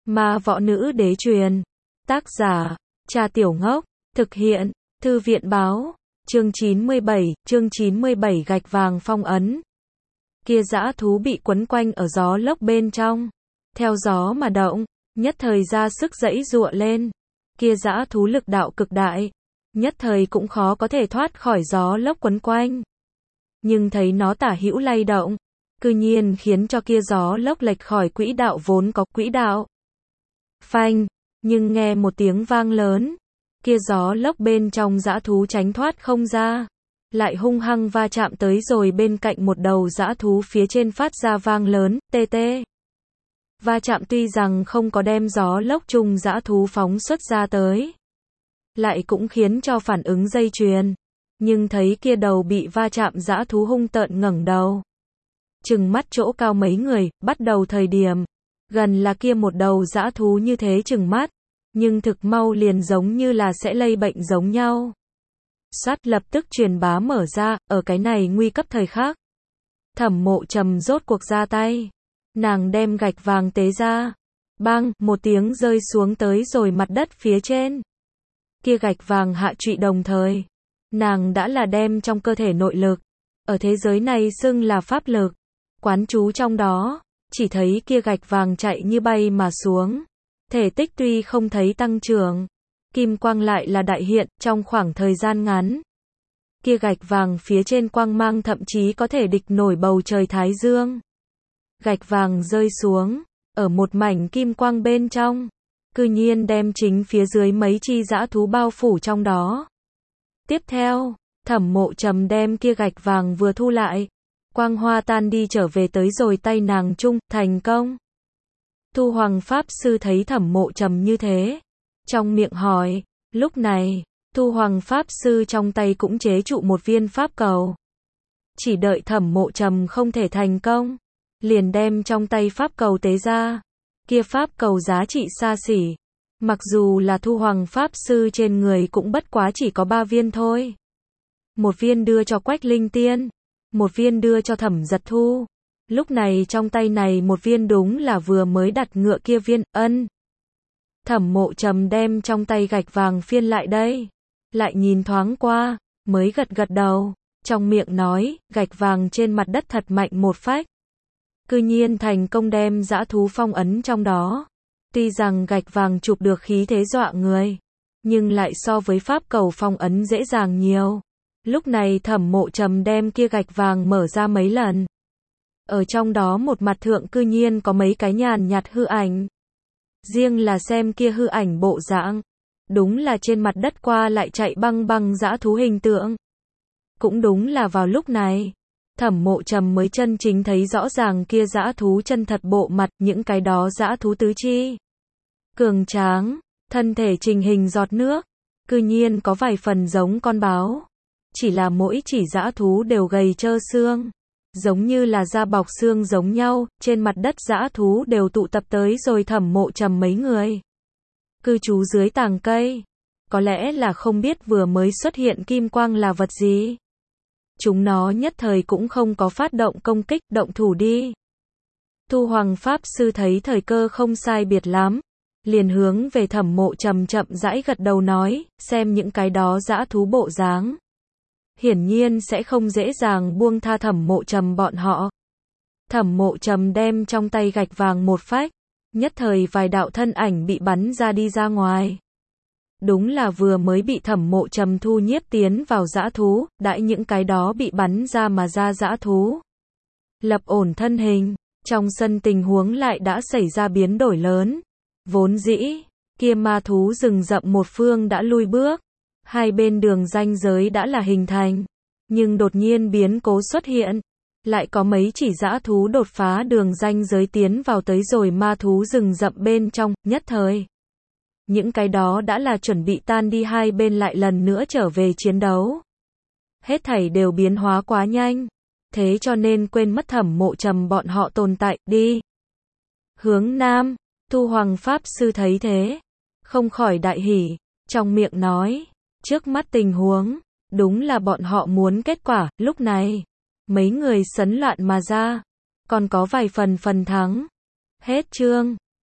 Ma Võ Nữ Đế truyền. Tác giả, Cha Tiểu Ngốc. Thực hiện, Thư viện báo. Chương 97, gạch vàng phong ấn. Kia dã thú bị quấn quanh ở gió lốc bên trong. Theo gió mà động, nhất thời ra sức giãy giụa lên. Kia dã thú lực đạo cực đại, nhất thời cũng khó có thể thoát khỏi gió lốc quấn quanh. Nhưng thấy nó tả hữu lay động, cư nhiên khiến cho kia gió lốc lệch khỏi quỹ đạo vốn có quỹ đạo. Phanh, nhưng nghe một tiếng vang lớn, kia gió lốc bên trong dã thú tránh thoát không ra, lại hung hăng va chạm tới rồi bên cạnh một đầu dã thú phía trên phát ra vang lớn, tê tê. Va chạm tuy rằng không có đem gió lốc chung dã thú phóng xuất ra tới, lại cũng khiến cho phản ứng dây chuyền, nhưng thấy kia đầu bị va chạm dã thú hung tợn ngẩng đầu, chừng mắt chỗ cao mấy người, bắt đầu thời điểm, gần là kia một đầu dã thú như thế chừng mắt, nhưng thực mau liền giống như là sẽ lây bệnh giống nhau. Soát lập tức truyền bá mở ra, ở cái này nguy cấp thời khắc. Thẩm Mộ Trầm rốt cuộc ra tay. Nàng đem gạch vàng tế ra. Bang, một tiếng rơi xuống tới rồi mặt đất phía trên. Kia gạch vàng hạ trụy đồng thời. Nàng đã là đem trong cơ thể nội lực. Ở thế giới này xưng là pháp lực. Quán trú trong đó. Chỉ thấy kia gạch vàng chạy như bay mà xuống. Thể tích tuy không thấy tăng trưởng. Kim quang lại là đại hiện, trong khoảng thời gian ngắn. Kia gạch vàng phía trên quang mang thậm chí có thể địch nổi bầu trời thái dương. Gạch vàng rơi xuống, ở một mảnh kim quang bên trong. Cư nhiên đem chính phía dưới mấy chi dã thú bao phủ trong đó. Tiếp theo, Thẩm Mộ Trầm đem kia gạch vàng vừa thu lại. Quang hoa tan đi trở về tới rồi tay nàng chung, thành công. Thu Hoàng Pháp Sư thấy Thẩm Mộ Trầm như thế. Trong miệng hỏi, lúc này, Thu Hoàng Pháp Sư trong tay cũng chế trụ một viên pháp cầu. Chỉ đợi Thẩm Mộ Trầm không thể thành công, liền đem trong tay pháp cầu tế ra. Kia pháp cầu giá trị xa xỉ. Mặc dù là Thu Hoàng Pháp Sư trên người cũng bất quá chỉ có 3 viên thôi. Một viên đưa cho Quách Linh Tiên, một viên đưa cho Thẩm Giật Thu. Lúc này trong tay này một viên đúng là vừa mới đặt ngựa kia viên, ân. Thẩm Mộ Trầm đem trong tay gạch vàng phiên lại đây. Lại nhìn thoáng qua, mới gật gật đầu. Trong miệng nói, gạch vàng trên mặt đất thật mạnh một phách. Cư nhiên thành công đem dã thú phong ấn trong đó. Tuy rằng gạch vàng chụp được khí thế dọa người, nhưng lại so với pháp cầu phong ấn dễ dàng nhiều. Lúc này Thẩm Mộ Trầm đem kia gạch vàng mở ra mấy lần. Ở trong đó một mặt thượng cư nhiên có mấy cái nhàn nhạt hư ảnh. Riêng là xem kia hư ảnh bộ dạng, đúng là trên mặt đất qua lại chạy băng băng dã thú hình tượng. Cũng đúng là vào lúc này, Thẩm Mộ Trầm mới chân chính thấy rõ ràng kia dã thú chân thật bộ mặt, những cái đó dã thú tứ chi cường tráng, thân thể trình hình giọt nước, cư nhiên có vài phần giống con báo. Chỉ là mỗi chỉ dã thú đều gầy trơ xương, giống như là da bọc xương giống nhau, trên mặt đất dã thú đều tụ tập tới rồi Thẩm Mộ Trầm mấy người. Cư trú dưới tàng cây. Có lẽ là không biết vừa mới xuất hiện kim quang là vật gì. Chúng nó nhất thời cũng không có phát động công kích, động thủ đi. Thu Hoàng Pháp Sư thấy thời cơ không sai biệt lắm, liền hướng về Thẩm Mộ Trầm chậm rãi gật đầu nói, xem những cái đó dã thú bộ dáng. Hiển nhiên sẽ không dễ dàng buông tha Thẩm Mộ Trầm bọn họ. Thẩm Mộ Trầm đem trong tay gạch vàng một phách, nhất thời vài đạo thân ảnh bị bắn ra đi ra ngoài. Đúng là vừa mới bị Thẩm Mộ Trầm thu nhiếp tiến vào dã thú, đãi những cái đó bị bắn ra mà ra dã thú. Lập ổn thân hình, trong sân tình huống lại đã xảy ra biến đổi lớn. Vốn dĩ, kia ma thú rừng rậm một phương đã lui bước. Hai bên đường ranh giới đã là hình thành, nhưng đột nhiên biến cố xuất hiện, lại có mấy chỉ dã thú đột phá đường ranh giới tiến vào tới rồi ma thú rừng rậm bên trong, nhất thời. Những cái đó đã là chuẩn bị tan đi, hai bên lại lần nữa trở về chiến đấu. Hết thảy đều biến hóa quá nhanh, thế cho nên quên mất Thẩm Mộ Trầm bọn họ tồn tại, đi. Hướng Nam, Thu Hoàng Pháp Sư thấy thế, không khỏi đại hỉ, trong miệng nói. Trước mắt tình huống, đúng là bọn họ muốn kết quả, lúc này, mấy người sấn loạn mà ra, còn có vài phần thắng. Hết chương.